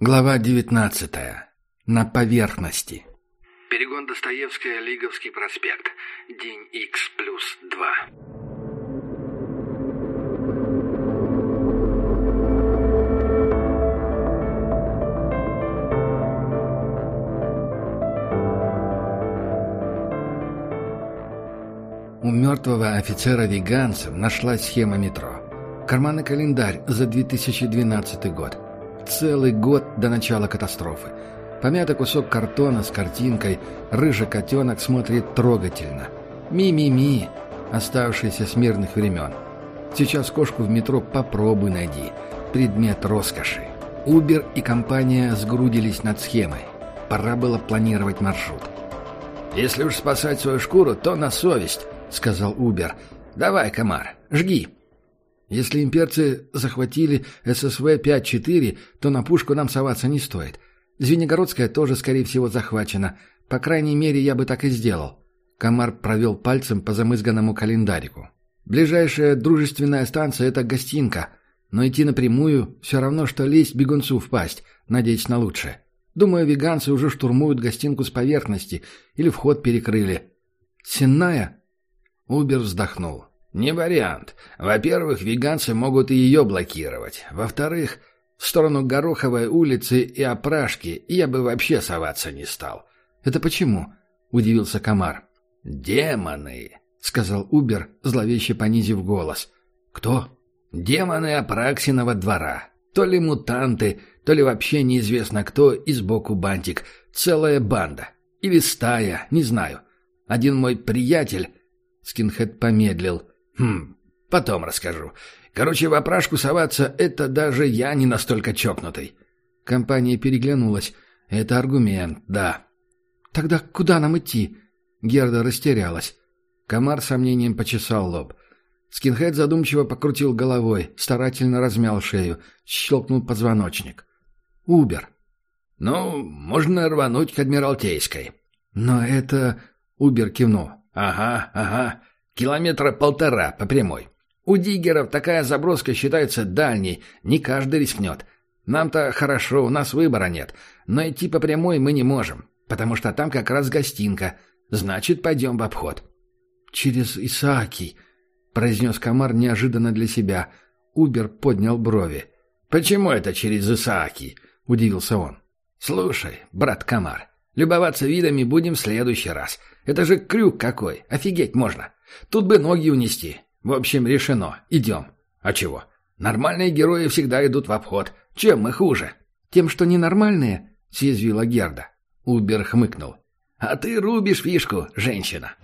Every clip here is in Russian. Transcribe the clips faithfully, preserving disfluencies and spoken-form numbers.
Глава девятнадцатая. На поверхности. Перегон Достоевская, Лиговский проспект. День Х плюс два. У мертвого офицера-веганца нашлась схема метро. Карманный календарь за две тысячи двенадцатый год. Целый год до начала катастрофы. Помятый кусок картона с картинкой, рыжий котенок смотрит трогательно. Ми-ми-ми, оставшийся с мирных времен. Сейчас кошку в метро попробуй найди. Предмет роскоши. Убер и компания сгрудились над схемой. Пора было планировать маршрут. «Если уж спасать свою шкуру, то на совесть», — сказал Убер. «Давай, комар, жги». Если имперцы захватили эс эс вэ пять четыре, то на пушку нам соваться не стоит. Звенигородская тоже, скорее всего, захвачена. По крайней мере, я бы так и сделал. Комар провел пальцем по замызганному календарику. Ближайшая дружественная станция — это Гостинка. Но идти напрямую — все равно, что лезть бегунцу в пасть, надеясь на лучшее. Думаю, веганцы уже штурмуют Гостинку с поверхности или вход перекрыли. Сенная? Убер вздохнул. «Не вариант. Во-первых, веганцы могут и ее блокировать. Во-вторых, в сторону Гороховой улицы и Опрашки я бы вообще соваться не стал». «Это почему?» — удивился Комар. «Демоны», — сказал Убер, зловеще понизив голос. «Кто?» «Демоны Апраксиного двора. То ли мутанты, то ли вообще неизвестно кто и сбоку бантик. Целая банда. Или стая, не знаю. Один мой приятель...» Скинхед помедлил. «Хм, потом расскажу. Короче, в опрашку соваться — это даже я не настолько чокнутый». Компания переглянулась. «Это аргумент, да». «Тогда куда нам идти?» Герда растерялась. Комар с сомнением почесал лоб. Скинхед задумчиво покрутил головой, старательно размял шею, щелкнул позвоночник. «Убер». «Ну, можно рвануть к Адмиралтейской». «Но это...» — Убер кивнул. «Ага, ага. Километра полтора по прямой. У диггеров такая заброска считается дальней, не каждый рискнет. Нам-то хорошо, у нас выбора нет. Но идти по прямой мы не можем, потому что там как раз Гостинка. Значит, пойдем в обход». «Через Исаакий», — произнес Комар неожиданно для себя. Убер поднял брови. «Почему это через Исаакий?» — удивился он. «Слушай, брат Комар, любоваться видами будем в следующий раз. Это же крюк какой, офигеть можно. Тут бы ноги унести. В общем, решено. Идем. А чего? Нормальные герои всегда идут в обход. Чем мы хуже? Тем, что ненормальные, съязвила Герда. Убер хмыкнул. А ты рубишь фишку, женщина.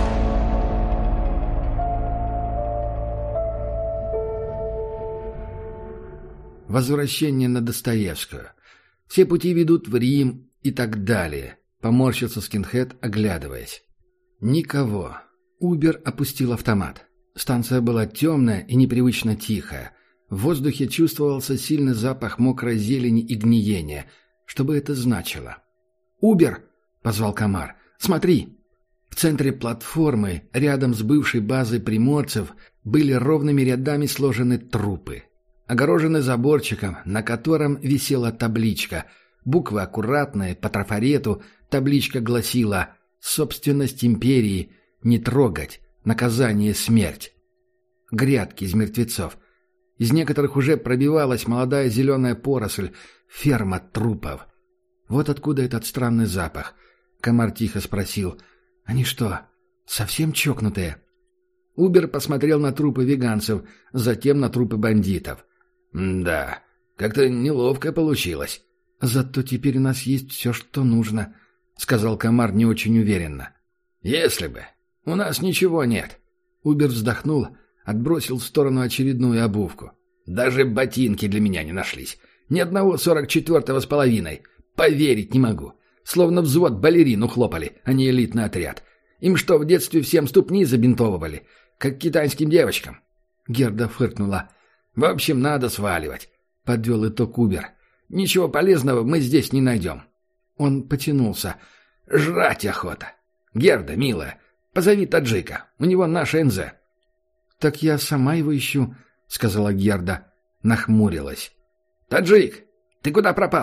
Возвращение на Достоевскую. Все пути ведут в Рим и так далее. Поморщился Скинхед, оглядываясь. Никого. Убер опустил автомат. Станция была темная и непривычно тихая. В воздухе чувствовался сильный запах мокрой зелени и гниения. Что бы это значило? «Убер!» — позвал Комар. «Смотри!» В центре платформы, рядом с бывшей базой приморцев, были ровными рядами сложены трупы. Огорожены заборчиком, на котором висела табличка. Буквы аккуратные, по трафарету. Табличка гласила «Собственность империи. Не трогать. Наказание смерть». Грядки из мертвецов. Из некоторых уже пробивалась молодая зеленая поросль. Ферма трупов. Вот откуда этот странный запах. Комар тихо спросил. «Они что, совсем чокнутые?» Убер посмотрел на трупы веганцев, затем на трупы бандитов. «Да, как-то неловко получилось». «Зато теперь у нас есть все, что нужно», — сказал Комар не очень уверенно. «Если бы. У нас ничего нет». Убер вздохнул, отбросил в сторону очередную обувку. «Даже ботинки для меня не нашлись. Ни одного сорок четвертого с половиной. Поверить не могу. Словно взвод балерин ухлопали, а не элитный отряд. Им что, в детстве всем ступни забинтовывали? Как китайским девочкам?» Герда фыркнула. «В общем, надо сваливать», — подвел итог Убер. «Ничего полезного мы здесь не найдем». Он потянулся. «Жрать охота. Герда, милая, позови таджика. У него наша эн зэ». «Так я сама его ищу», — сказала Герда. Нахмурилась. «Таджик, ты куда пропал?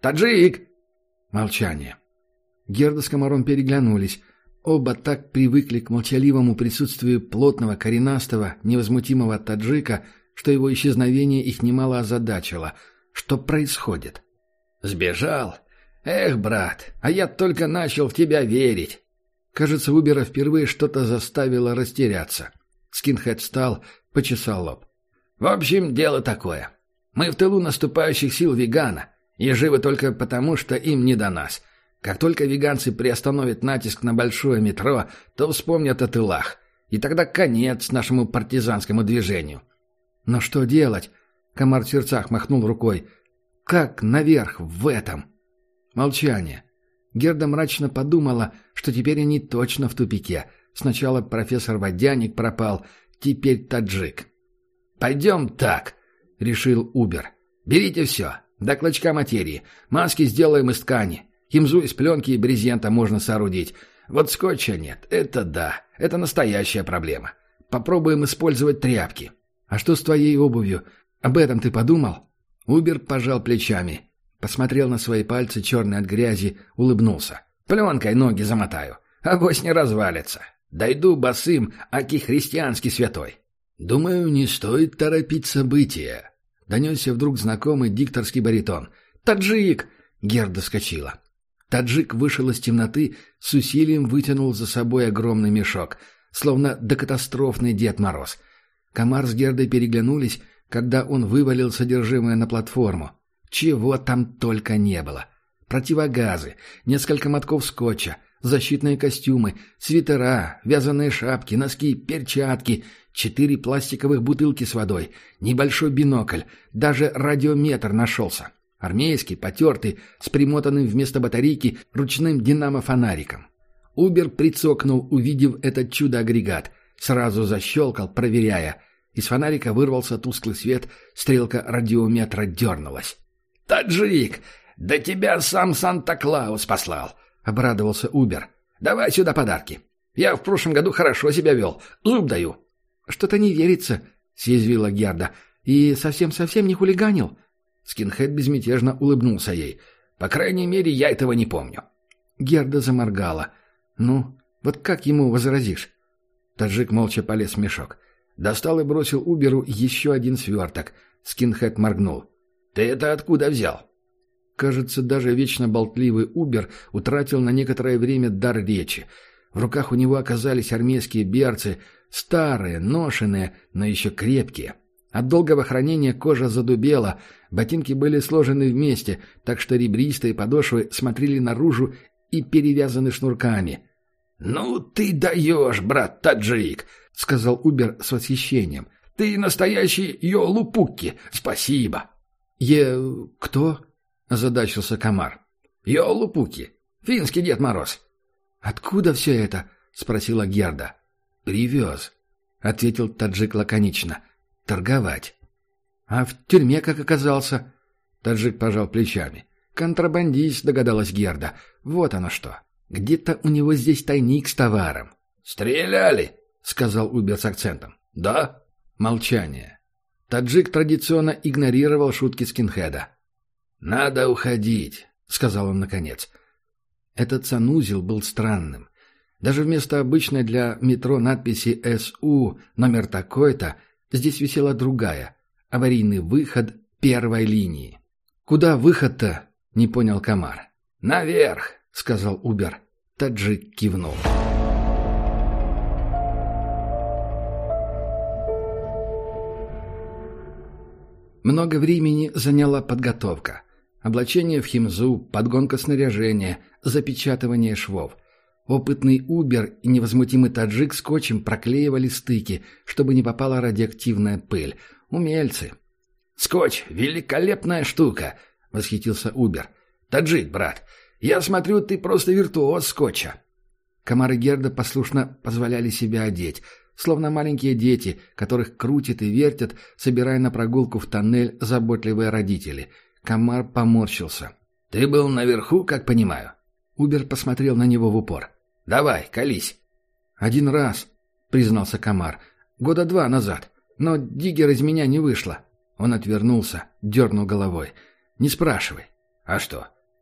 «Таджик!» Молчание. Герда с Комаром переглянулись. Оба так привыкли к молчаливому присутствию плотного, коренастого, невозмутимого таджика, что его исчезновение их немало озадачило. Что происходит? «Сбежал? Эх, брат, а я только начал в тебя верить!» Кажется, Убера впервые что-то заставило растеряться. Скинхед встал, почесал лоб. «В общем, дело такое. Мы в тылу наступающих сил Вигана, и живы только потому, что им не до нас. Как только виганцы приостановят натиск на большое метро, то вспомнят о тылах. И тогда конец нашему партизанскому движению». «Но что делать?» — Комар в сердцах махнул рукой. «Как наверх в этом?» Молчание. Герда мрачно подумала, что теперь они точно в тупике. Сначала профессор Водяник пропал, теперь таджик. «Пойдем так», — решил Убер. «Берите все, до клочка материи. Маски сделаем из ткани. Химзу из пленки и брезента можно соорудить. Вот скотча нет. Это да, это настоящая проблема. Попробуем использовать тряпки». «А что с твоей обувью? Об этом ты подумал?» Убер пожал плечами. Посмотрел на свои пальцы, черные от грязи, улыбнулся. «Пленкой ноги замотаю. Авось не развалится. Дойду босым, аки христианский святой». «Думаю, не стоит торопить события», — донесся вдруг знакомый дикторский баритон. «Таджик!» — Герда вскочила. Таджик вышел из темноты, с усилием вытянул за собой огромный мешок, словно докатастрофный Дед Мороз. Комар с Гердой переглянулись, когда он вывалил содержимое на платформу. Чего там только не было. Противогазы, несколько мотков скотча, защитные костюмы, свитера, вязаные шапки, носки, перчатки, четыре пластиковых бутылки с водой, небольшой бинокль, даже радиометр нашелся. Армейский, потертый, с примотанным вместо батарейки ручным динамо-фонариком. Убер прицокнул, увидев этот чудо-агрегат. Сразу защелкал, проверяя. Из фонарика вырвался тусклый свет, стрелка радиометра дернулась. «Таджик, да тебя сам Санта-Клаус послал!» — обрадовался Убер. «Давай сюда подарки. Я в прошлом году хорошо себя вел. Зуб даю». «Что-то не верится», — съязвила Герда. «И совсем-совсем не хулиганил?» Скинхед безмятежно улыбнулся ей. «По крайней мере, я этого не помню». Герда заморгала. «Ну, вот как ему возразишь?» Таджик молча полез в мешок. Достал и бросил Уберу еще один сверток. Скинхед моргнул. «Ты это откуда взял?» Кажется, даже вечно болтливый Убер утратил на некоторое время дар речи. В руках у него оказались армейские берцы, старые, ношеные, но еще крепкие. От долгого хранения кожа задубела, ботинки были сложены вместе, так что ребристые подошвы смотрели наружу и перевязаны шнурками. «Ну ты даешь, брат Таджик!» — сказал Убер с восхищением. «Ты настоящий Йолупукки! Спасибо!» «Е... кто?» — озадачился Комар. «Йолупуки! Финский Дед Мороз!» «Откуда все это?» — спросила Герда. «Привез», — ответил таджик лаконично. «Торговать». «А в тюрьме как оказался?» Таджик пожал плечами. «Контрабандист», — догадалась Герда. «Вот оно что. Где-то у него здесь тайник с товаром». «Стреляли», — сказал Убер с акцентом. «Да?» Молчание. Таджик традиционно игнорировал шутки скинхеда. «Надо уходить», — сказал он наконец. Этот санузел был странным. Даже вместо обычной для метро надписи эс у номер такой-то здесь висела другая — аварийный выход первой линии. «Куда выход-то?» — не понял Комар. «Наверх», — сказал Убер. Таджик кивнул. Много времени заняла подготовка. Облачение в химзу, подгонка снаряжения, запечатывание швов. Опытный Убер и невозмутимый таджик скотчем проклеивали стыки, чтобы не попала радиоактивная пыль. Умельцы. «Скотч — великолепная штука!» — восхитился Убер. «Таджик, брат, я смотрю, ты просто виртуоз скотча». Комар и Герда послушно позволяли себя одеть, словно маленькие дети, которых крутят и вертят, собирая на прогулку в тоннель заботливые родители. Комар поморщился. «Ты был наверху, как понимаю?» Убер посмотрел на него в упор. «Давай, колись». «Один раз», — признался Комар. «Года два назад. Но диггер из меня не вышло». Он отвернулся, дернул головой. «Не спрашивай». «А что,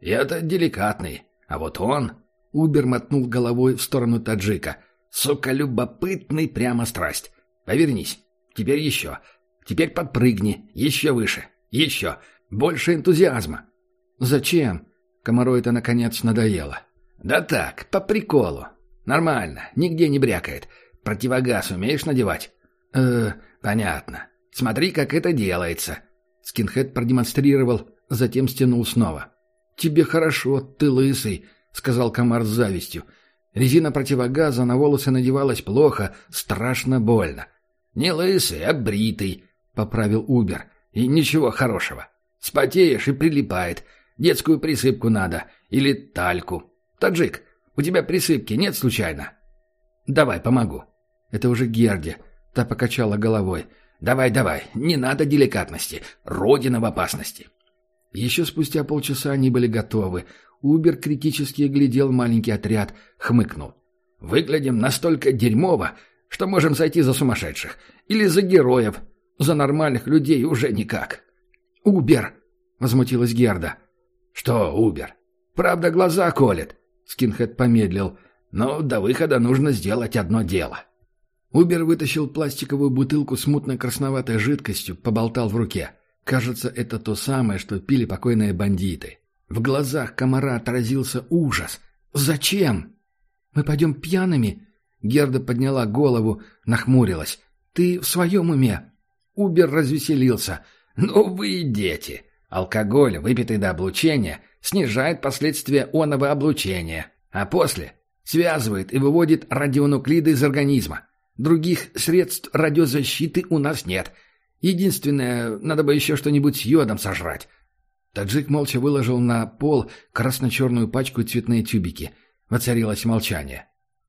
Я-то деликатный, а вот он...» Убер мотнул головой в сторону таджика. «Сука, любопытный, прямо страсть. Повернись. Теперь еще. Теперь подпрыгни. Еще выше. Еще. Больше энтузиазма». «Зачем?» Комару это, наконец, надоело. «Да так, по приколу. Нормально, нигде не брякает. Противогаз умеешь надевать?» «Э, понятно. Смотри, как это делается». Скинхед продемонстрировал, затем стянул снова. «Тебе хорошо, ты лысый», — сказал комар с завистью. Резина противогаза на волосы надевалась плохо, страшно больно. «Не лысый, а бритый», — поправил Убер. «И ничего хорошего. Спотеешь и прилипает. Детскую присыпку надо. Или тальку. Таджик, у тебя присыпки нет случайно?» «Давай, помогу». Это уже Герде. Та покачала головой. «Давай, давай, не надо деликатности. Родина в опасности». Еще спустя полчаса они были готовы. Убер критически глядел маленький отряд, хмыкнул. «Выглядим настолько дерьмово, что можем сойти за сумасшедших. Или за героев. За нормальных людей уже никак». «Убер!» — возмутилась Герда. «Что Убер? Правда, глаза колет». Скинхед помедлил. «Но до выхода нужно сделать одно дело». Убер вытащил пластиковую бутылку с мутной красноватой жидкостью, поболтал в руке. Кажется, это то самое, что пили покойные бандиты. В глазах комара отразился ужас. «Зачем?» «Мы пойдем пьяными?» Герда подняла голову, нахмурилась. «Ты в своем уме?» Убер развеселился. «Ну вы дети! Алкоголь, выпитый до облучения, снижает последствия оного облучения, а после связывает и выводит радионуклиды из организма. Других средств радиозащиты у нас нет. Единственное, надо бы еще что-нибудь с йодом сожрать». Таджик молча выложил на пол красно-черную пачку и цветные тюбики. Воцарилось молчание.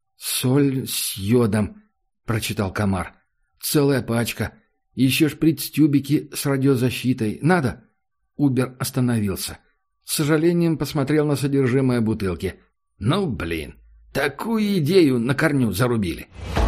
«Соль с йодом», — прочитал комар. «Целая пачка. Еще шприц-тюбики с радиозащитой. Надо?» Убер остановился. С сожалением посмотрел на содержимое бутылки. «Ну, блин, такую идею на корню зарубили».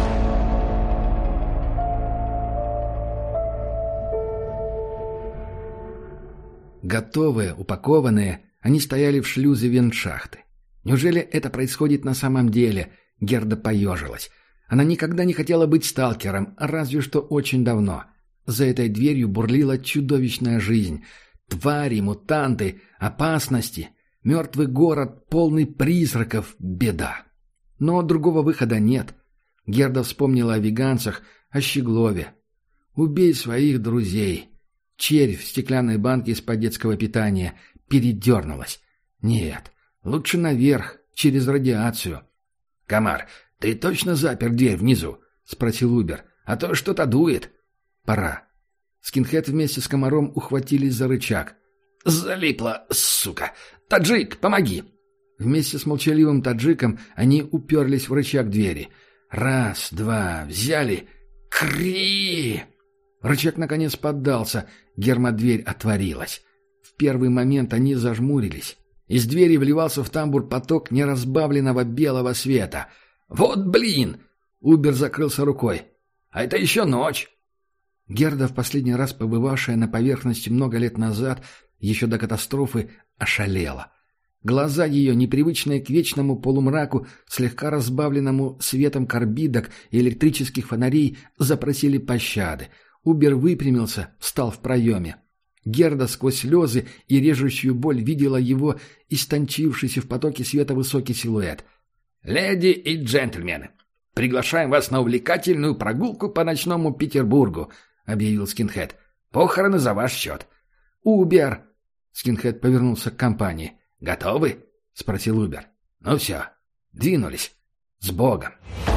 Готовые, упакованные, они стояли в шлюзе вентшахты. Неужели это происходит на самом деле? Герда поежилась. Она никогда не хотела быть сталкером, разве что очень давно. За этой дверью бурлила чудовищная жизнь. Твари, мутанты, опасности. Мертвый город, полный призраков, беда. Но другого выхода нет. Герда вспомнила о веганцах, о Щеглове. «Убей своих друзей». Червь в стеклянной банке из-под детского питания передернулась. «Нет, лучше наверх, через радиацию». «Комар, ты точно запер дверь внизу?» — спросил Убер. «А то что-то дует». «Пора». Скинхед вместе с комаром ухватились за рычаг. «Залипло, сука! Таджик, помоги!» Вместе с молчаливым таджиком они уперлись в рычаг двери. Раз, два, взяли. Кри! Рычаг наконец поддался, гермодверь отворилась. В первый момент они зажмурились. Из двери вливался в тамбур поток неразбавленного белого света. «Вот блин!» Убер закрылся рукой. «А это еще ночь!» Герда, в последний раз побывавшая на поверхности много лет назад, еще до катастрофы, ошалела. Глаза ее, непривычные к вечному полумраку, слегка разбавленному светом карбидок и электрических фонарей, запросили пощады. Убер выпрямился, встал в проеме. Герда сквозь слезы и режущую боль видела его истончившийся в потоке света высокий силуэт. «Леди и джентльмены, приглашаем вас на увлекательную прогулку по ночному Петербургу», — объявил Скинхед. «Похороны за ваш счет». «Убер!» — Скинхед повернулся к компании. «Готовы?» — спросил Убер. «Ну все, двинулись. С Богом!»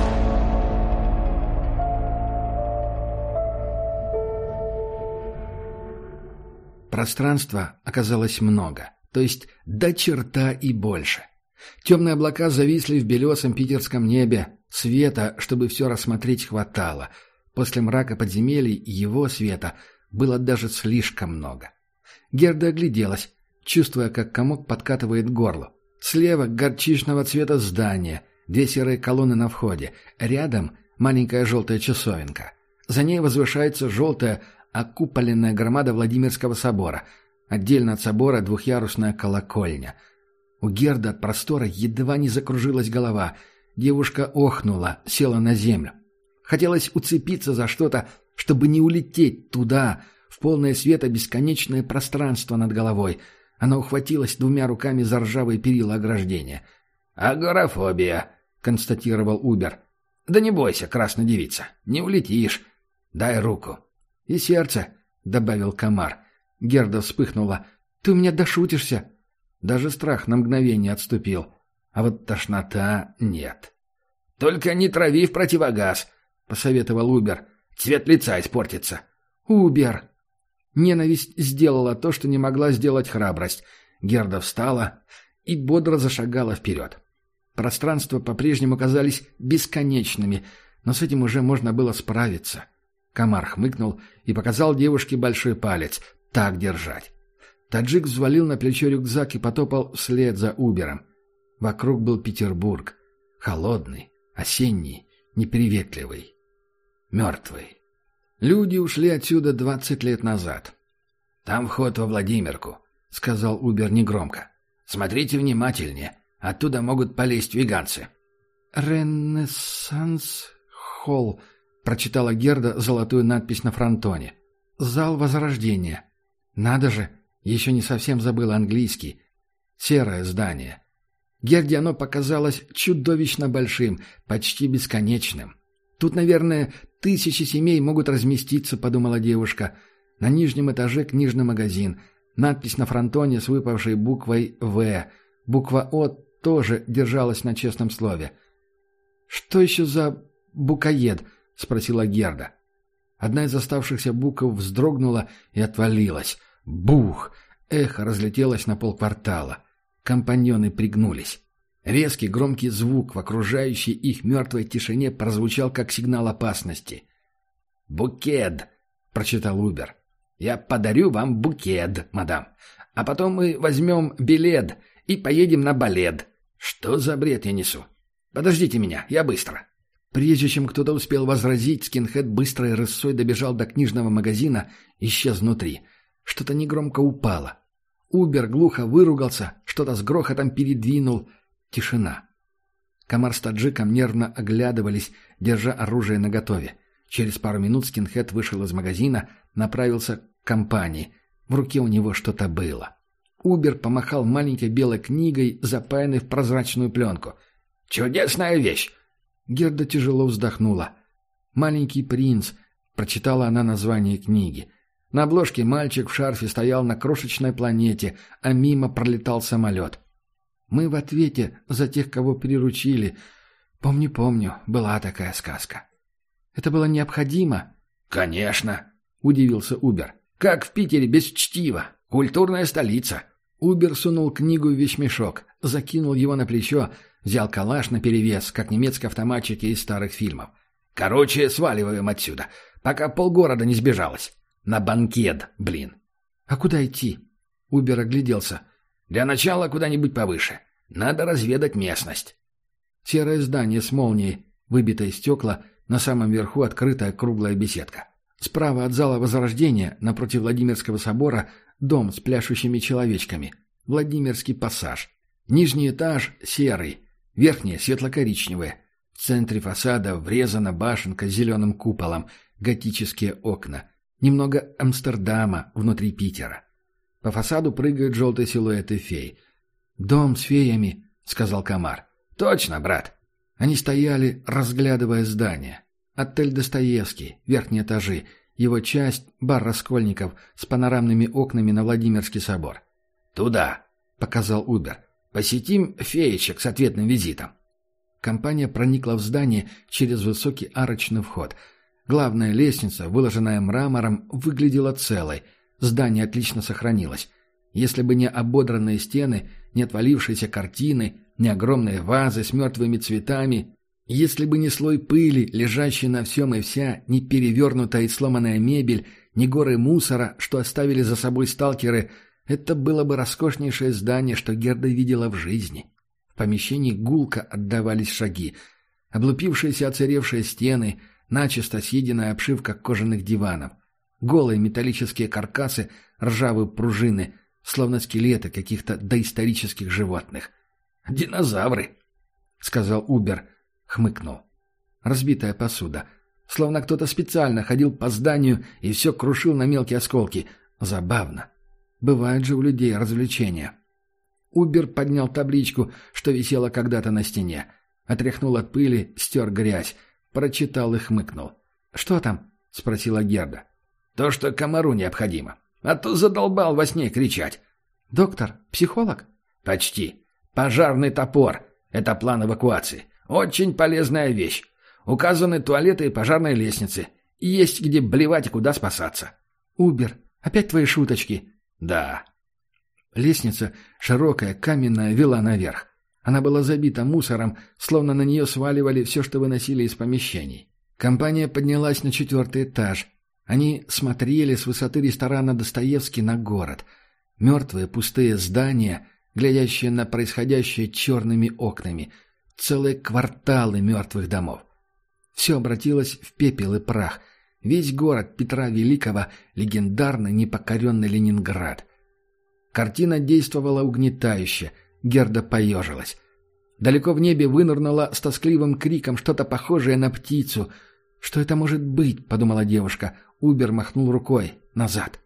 Пространства оказалось много, то есть до черта и больше. Темные облака зависли в белесом питерском небе, света, чтобы все рассмотреть, хватало. После мрака подземелий его света было даже слишком много. Герда огляделась, чувствуя, как комок подкатывает к горлу. Слева горчичного цвета здание, две серые колонны на входе, рядом маленькая желтая часовенка. За ней возвышается желтая, окуполенная громада Владимирского собора. Отдельно от собора двухъярусная колокольня. У Герды от простора едва не закружилась голова. Девушка охнула, села на землю. Хотелось уцепиться за что-то, чтобы не улететь туда, в полное света бесконечное пространство над головой. Она ухватилась двумя руками за ржавые перила ограждения. «Агорафобия», — констатировал Убер. «Да не бойся, красная девица, не улетишь. Дай руку». «И сердце», — добавил комар. Герда вспыхнула. «Ты у меня дошутишься». Даже страх на мгновение отступил. А вот тошнота нет. «Только не трави в противогаз», — посоветовал Убер. «Цвет лица испортится». «Убер!» Ненависть сделала то, что не могла сделать храбрость. Герда встала и бодро зашагала вперед. Пространства по-прежнему казались бесконечными, но с этим уже можно было справиться. Комар хмыкнул и показал девушке большой палец. «Так держать». Таджик взвалил на плечо рюкзак и потопал вслед за Убером. Вокруг был Петербург. Холодный, осенний, неприветливый, мертвый. Люди ушли отсюда двадцать лет назад. «Там вход во Владимирку», — сказал Убер негромко. «Смотрите внимательнее. Оттуда могут полезть веганцы». «Ренессанс холл», — прочитала Герда золотую надпись на фронтоне. «Зал Возрождения». «Надо же, еще не совсем забыла английский. Серое здание». Герде оно показалось чудовищно большим, почти бесконечным. «Тут, наверное, тысячи семей могут разместиться», — подумала девушка. На нижнем этаже книжный магазин. Надпись на фронтоне с выпавшей буквой «В». Буква «О» тоже держалась на честном слове. «Что еще за букоед?» — спросила Герда. Одна из оставшихся букв вздрогнула и отвалилась. Бух! Эхо разлетелось на полквартала. Компаньоны пригнулись. Резкий громкий звук в окружающей их мертвой тишине прозвучал как сигнал опасности. «Букет!» — прочитал Убер. «Я подарю вам букет, мадам. А потом мы возьмем билет и поедем на балет. Что за бред я несу? Подождите меня, я быстро». Прежде чем кто-то успел возразить, скинхед быстрой рысой добежал до книжного магазина и исчез внутри. Что-то негромко упало. Убер глухо выругался, что-то с грохотом передвинул. Тишина. Комар с таджиком нервно оглядывались, держа оружие наготове. Через пару минут скинхед вышел из магазина, направился к компании. В руке у него что-то было. Убер помахал маленькой белой книгой, запаянной в прозрачную пленку. «Чудесная вещь!» Герда тяжело вздохнула. «Маленький принц», — прочитала она название книги. На обложке мальчик в шарфе стоял на крошечной планете, а мимо пролетал самолет. «Мы в ответе за тех, кого приручили. Помню-помню, была такая сказка». «Это было необходимо?» «Конечно», — удивился Убер. «Как в Питере без чтива? Культурная столица». Убер сунул книгу в вещмешок, закинул его на плечо, взял калаш наперевес, как немецкие автоматчики из старых фильмов. «Короче, сваливаем отсюда, пока полгорода не сбежалось. На банкет, блин». «А куда идти?» Убер огляделся. «Для начала куда-нибудь повыше. Надо разведать местность». Серое здание с молнией, выбитые стекла, на самом верху открытая круглая беседка. Справа от зала Возрождения, напротив Владимирского собора, дом с пляшущими человечками. Владимирский пассаж. Нижний этаж серый, верхний светло-коричневый. В центре фасада врезана башенка с зеленым куполом, готические окна. Немного Амстердама внутри Питера. По фасаду прыгают желтые силуэты фей. «Дом с феями», — сказал комар. «Точно, брат». Они стояли, разглядывая здание. Отель «Достоевский», верхние этажи, его часть — бар Раскольников с панорамными окнами на Владимирский собор. «Туда», — показал Убер. «Посетим феечек с ответным визитом». Компания проникла в здание через высокий арочный вход. Главная лестница, выложенная мрамором, выглядела целой. Здание отлично сохранилось. Если бы не ободранные стены, не отвалившиеся картины, не огромные вазы с мертвыми цветами, если бы не слой пыли, лежащий на всем и вся, не перевернутая и сломанная мебель, не горы мусора, что оставили за собой сталкеры, это было бы роскошнейшее здание, что Герда видела в жизни. В помещении гулко отдавались шаги. Облупившиеся оцаревшие стены, начисто съеденная обшивка кожаных диванов, голые металлические каркасы, ржавые пружины, словно скелеты каких-то доисторических животных. «Динозавры», — сказал Убер, хмыкнул. Разбитая посуда. Словно кто-то специально ходил по зданию и все крушил на мелкие осколки. Забавно. Бывают же у людей развлечения. Убер поднял табличку, что висела когда-то на стене. Отряхнул от пыли, стер грязь. Прочитал и хмыкнул. «Что там?» — спросила Герда. «То, что комару необходимо. А то задолбал во сне кричать». «Доктор? Психолог?» «Почти. Пожарный топор. Это план эвакуации. Очень полезная вещь. Указаны туалеты и пожарные лестницы. И есть где блевать и куда спасаться». «Убер, опять твои шуточки?» «Да». Лестница, широкая, каменная, вела наверх. Она была забита мусором, словно на нее сваливали все, что выносили из помещений. Компания поднялась на четвертый этаж. Они смотрели с высоты ресторана «Достоевский» на город. Мертвые пустые здания, глядящие на происходящее черными окнами. Целые кварталы мертвых домов. Все обратилось в пепел и прах. Весь город Петра Великого — легендарный непокоренный Ленинград. Картина действовала угнетающе. Герда поежилась. Далеко в небе вынырнуло с тоскливым криком что-то похожее на птицу. «Что это может быть?» — подумала девушка. Убер махнул рукой. «Назад».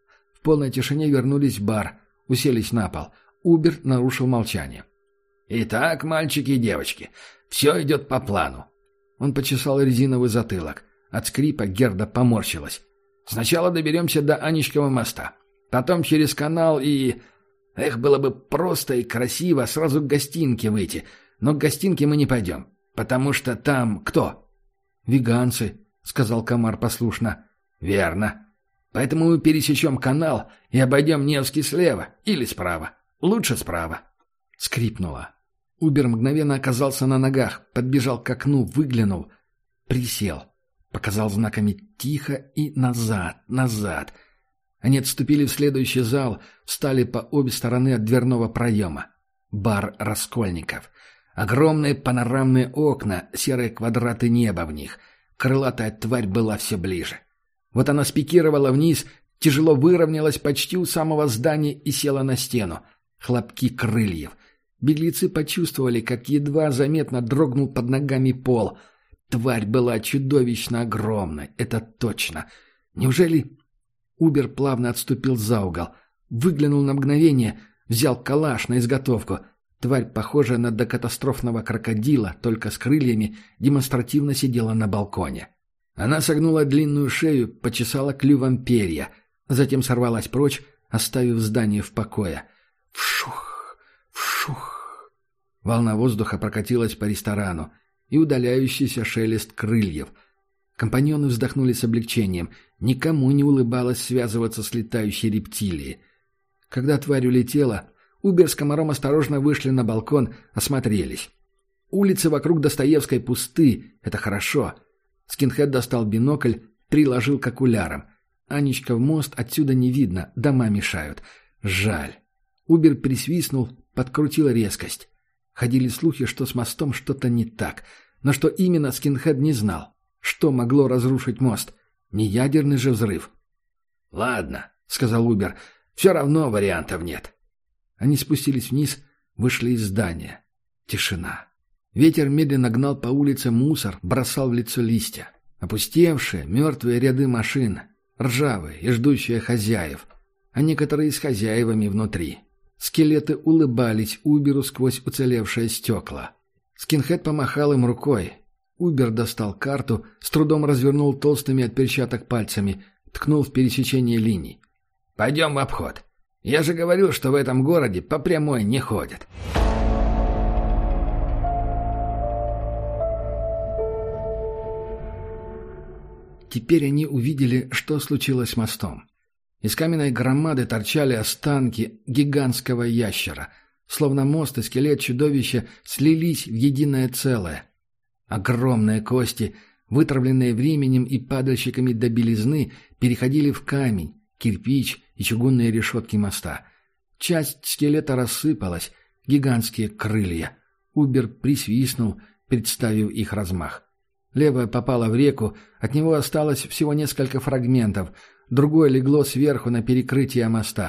В полной тишине вернулись в бар. Уселись на пол. Убер нарушил молчание. «Итак, мальчики и девочки, все идет по плану». Он почесал резиновый затылок. От скрипа Герда поморщилась. «Сначала доберемся до Аничкова моста. Потом через канал и... Эх, было бы просто и красиво сразу к гостинке выйти. Но к гостинке мы не пойдем. Потому что там кто?» «Веганцы», — сказал комар послушно. «Верно. Поэтому мы пересечем канал и обойдем Невский слева или справа. Лучше справа». Скрипнуло. Убер мгновенно оказался на ногах, подбежал к окну, выглянул. Присел. Показал знаками «тихо» и «назад, назад». Они отступили в следующий зал, встали по обе стороны от дверного проема. Бар Раскольников. Огромные панорамные окна, серые квадраты неба в них. Крылатая тварь была все ближе. Вот она спикировала вниз, тяжело выровнялась почти у самого здания и села на стену. Хлопки крыльев. Беглецы почувствовали, как едва заметно дрогнул под ногами пол. Тварь была чудовищно огромной, это точно. Неужели... Убер плавно отступил за угол. Выглянул на мгновение, взял калаш на изготовку. Тварь, похожая на докатастрофного крокодила, только с крыльями, демонстративно сидела на балконе. Она согнула длинную шею, почесала клювом перья. Затем сорвалась прочь, оставив здание в покое. Вшух! Вшух! Волна воздуха прокатилась по ресторану, и удаляющийся шелест крыльев. Компаньоны вздохнули с облегчением. Никому не улыбалось связываться с летающей рептилией. Когда тварь улетела, Убер с комаром осторожно вышли на балкон, осмотрелись. Улицы вокруг Достоевской пусты, это хорошо. Скинхед достал бинокль, приложил к окулярам. Аничков мост отсюда не видно, дома мешают. Жаль. Убер присвистнул, подкрутил резкость. Ходили слухи, что с мостом что-то не так. Но что именно, Скинхед не знал. Что могло разрушить мост? Не ядерный же взрыв. «Ладно», — сказал Убер, — «все равно вариантов нет». Они спустились вниз, вышли из здания. Тишина. Ветер медленно гнал по улице мусор, бросал в лицо листья. Опустевшие, мертвые ряды машин, ржавые и ждущие хозяев, а некоторые с хозяевами внутри. Скелеты улыбались Уберу сквозь уцелевшие стекла. Скинхед помахал им рукой. Убер достал карту, с трудом развернул толстыми от перчаток пальцами, ткнул в пересечение линий. «Пойдем в обход. Я же говорил, что в этом городе по прямой не ходят». Теперь они увидели, что случилось с мостом. Из каменной громады торчали останки гигантского ящера. Словно мост и скелет чудовища слились в единое целое. Огромные кости, вытравленные временем и падальщиками до белизны, переходили в камень, кирпич и чугунные решетки моста. Часть скелета рассыпалась, гигантские крылья. Убер присвистнул, представив их размах. Левое попало в реку, от него осталось всего несколько фрагментов, другое легло сверху на перекрытие моста.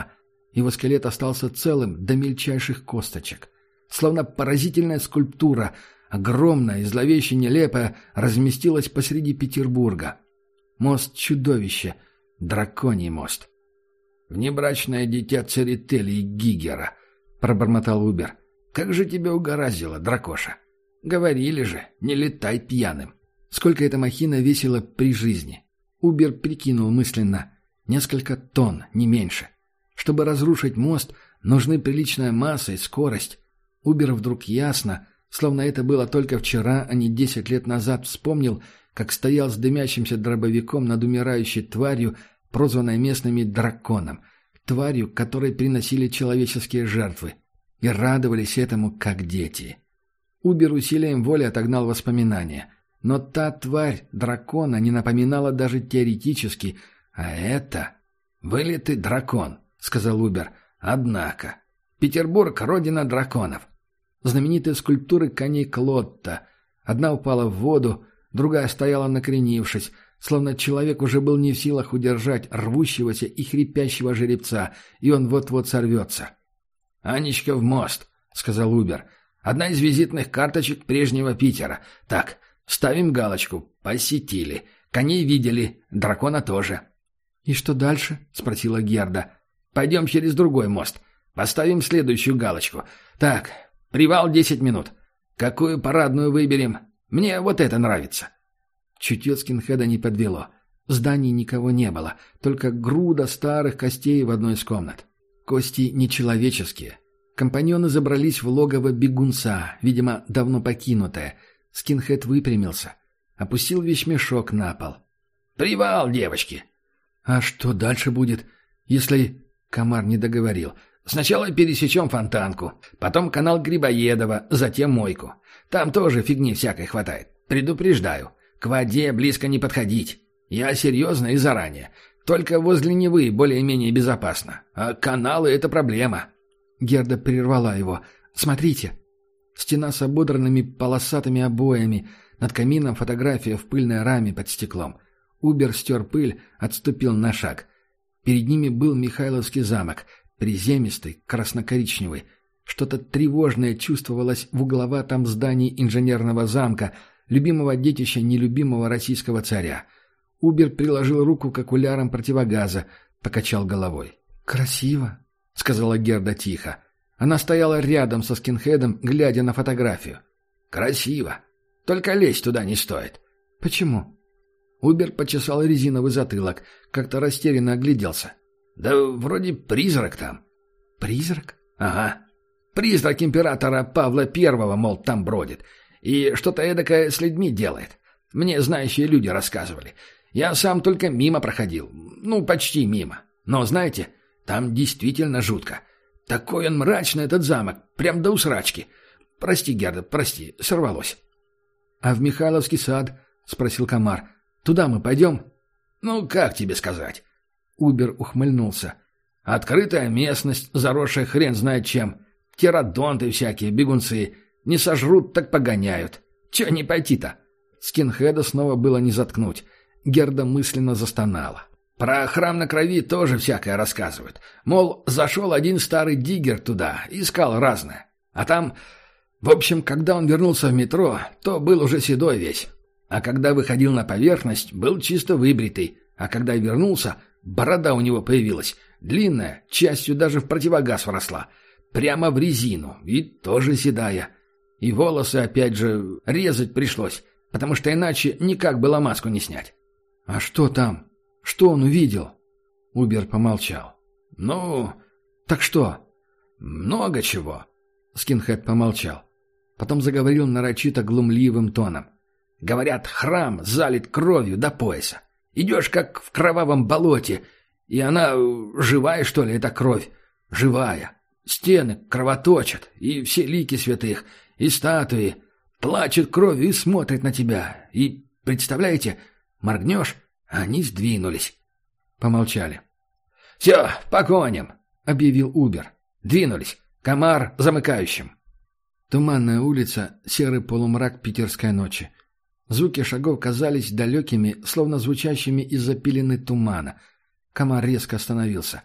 Его скелет остался целым до мельчайших косточек. Словно поразительная скульптура, огромная и зловеще нелепая, разместилась посреди Петербурга. Мост-чудовище, драконий мост. «Внебрачное дитя Церетели и Гигера», — пробормотал Убер. «Как же тебя угораздило, дракоша? Говорили же, не летай пьяным». Сколько эта махина весила при жизни? Убер прикинул мысленно. Несколько тонн, не меньше. Чтобы разрушить мост, нужны приличная масса и скорость. Убер вдруг ясно, словно это было только вчера, а не десять лет назад, вспомнил, как стоял с дымящимся дробовиком над умирающей тварью, прозванной местными драконом, тварью, которой приносили человеческие жертвы, и радовались этому, как дети. Убер усилием воли отогнал воспоминания. Но та тварь дракона не напоминала даже теоретически, а это... «Вылитый дракон», — сказал Убер. «Однако. Петербург — родина драконов». Знаменитые скульптуры коней Клотта. Одна упала в воду, другая стояла накренившись, словно человек уже был не в силах удержать рвущегося и хрипящего жеребца, и он вот-вот сорвется. «Анечка в мост», — сказал Убер. «Одна из визитных карточек прежнего Питера. Так, ставим галочку. Посетили. Коней видели. Дракона тоже». «И что дальше?» — спросила Герда. «Пойдем через другой мост. Поставим следующую галочку. Так, привал десять минут. Какую парадную выберем? Мне вот это нравится». Чутье скинхеда не подвело. В здании никого не было, только груда старых костей в одной из комнат. Кости нечеловеческие. Компаньоны забрались в логово бегунца, видимо, давно покинутое. Скинхед выпрямился. Опустил вещмешок на пол. «Привал, девочки!» «А что дальше будет, если...» Комар не договорил. «Сначала пересечем Фонтанку, потом канал Грибоедова, затем Мойку. Там тоже фигни всякой хватает. Предупреждаю, к воде близко не подходить. Я серьезно и заранее. Только возле Невы более-менее безопасно. А каналы — это проблема». Герда прервала его. «Смотрите!» Стена с ободранными полосатыми обоями. Над камином фотография в пыльной раме под стеклом. Убер стер пыль, отступил на шаг. Перед ними был Михайловский замок, приземистый, красно-коричневый. Что-то тревожное чувствовалось в угловатом здании инженерного замка, любимого детища нелюбимого российского царя. Убер приложил руку к окулярам противогаза, покачал головой. «Красиво», — сказала Герда тихо. Она стояла рядом со скинхедом, глядя на фотографию. «Красиво. Только лезть туда не стоит». «Почему?» Убер почесал резиновый затылок, как-то растерянно огляделся. «Да вроде призрак там». «Призрак?» «Ага. Призрак императора Павла Первого, мол, там бродит. И что-то эдакое с людьми делает. Мне знающие люди рассказывали. Я сам только мимо проходил. Ну, почти мимо. Но, знаете, там действительно жутко. Такой он мрачный, этот замок, прям до усрачки. Прости, Герда, прости, сорвалось». «А в Михайловский сад?» — спросил Комар. «Туда мы пойдем?» «Ну, как тебе сказать?» Убер ухмыльнулся. «Открытая местность, заросшая хрен знает чем. Птеродонты всякие, бегунцы. Не сожрут, так погоняют. Че не пойти-то?» Скинхеда снова было не заткнуть. Герда мысленно застонала. «Про храм на крови тоже всякое рассказывают. Мол, зашел один старый диггер туда, искал разное. А там... В общем, когда он вернулся в метро, то был уже седой весь. А когда выходил на поверхность, был чисто выбритый. А когда вернулся, борода у него появилась. Длинная, частью даже в противогаз вросла. Прямо в резину. И тоже седая. И волосы, опять же, резать пришлось. Потому что иначе никак было маску не снять». «А что там? Что он увидел?» Убер помолчал. «Ну, так что?» «Много чего». Скинхед помолчал. Потом заговорил нарочито глумливым тоном. «Говорят, храм залит кровью до пояса. Идешь, как в кровавом болоте. И она живая, что ли, эта кровь? Живая. Стены кровоточат, и все лики святых, и статуи. Плачут кровью и смотрят на тебя. И, представляете, моргнешь, а они сдвинулись». Помолчали. «Все, погоним», — объявил Убер. «Двинулись. Комар замыкающим». Туманная улица, серый полумрак питерской ночи. Звуки шагов казались далекими, словно звучащими из-за пелены тумана. Комар резко остановился.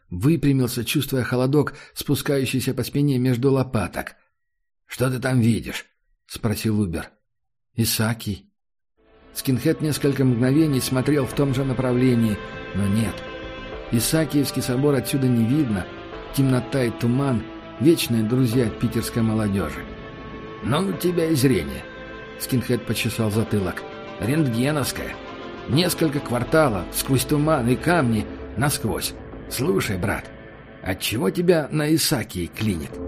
выпрямился, чувствуя холодок, спускающийся по спине между лопаток. «Что ты там видишь?» — спросил Убер. «Исаакий». Скинхед несколько мгновений смотрел в том же направлении, но нет. Исаакиевский собор отсюда не видно. Темнота и туман — вечные друзья питерской молодежи. «Ну, у тебя и зрение». Скинхед почесал затылок. «Рентгеновское. Несколько кварталов, сквозь туман и камни, насквозь. Слушай, брат, отчего тебя на Исаакии клинит?»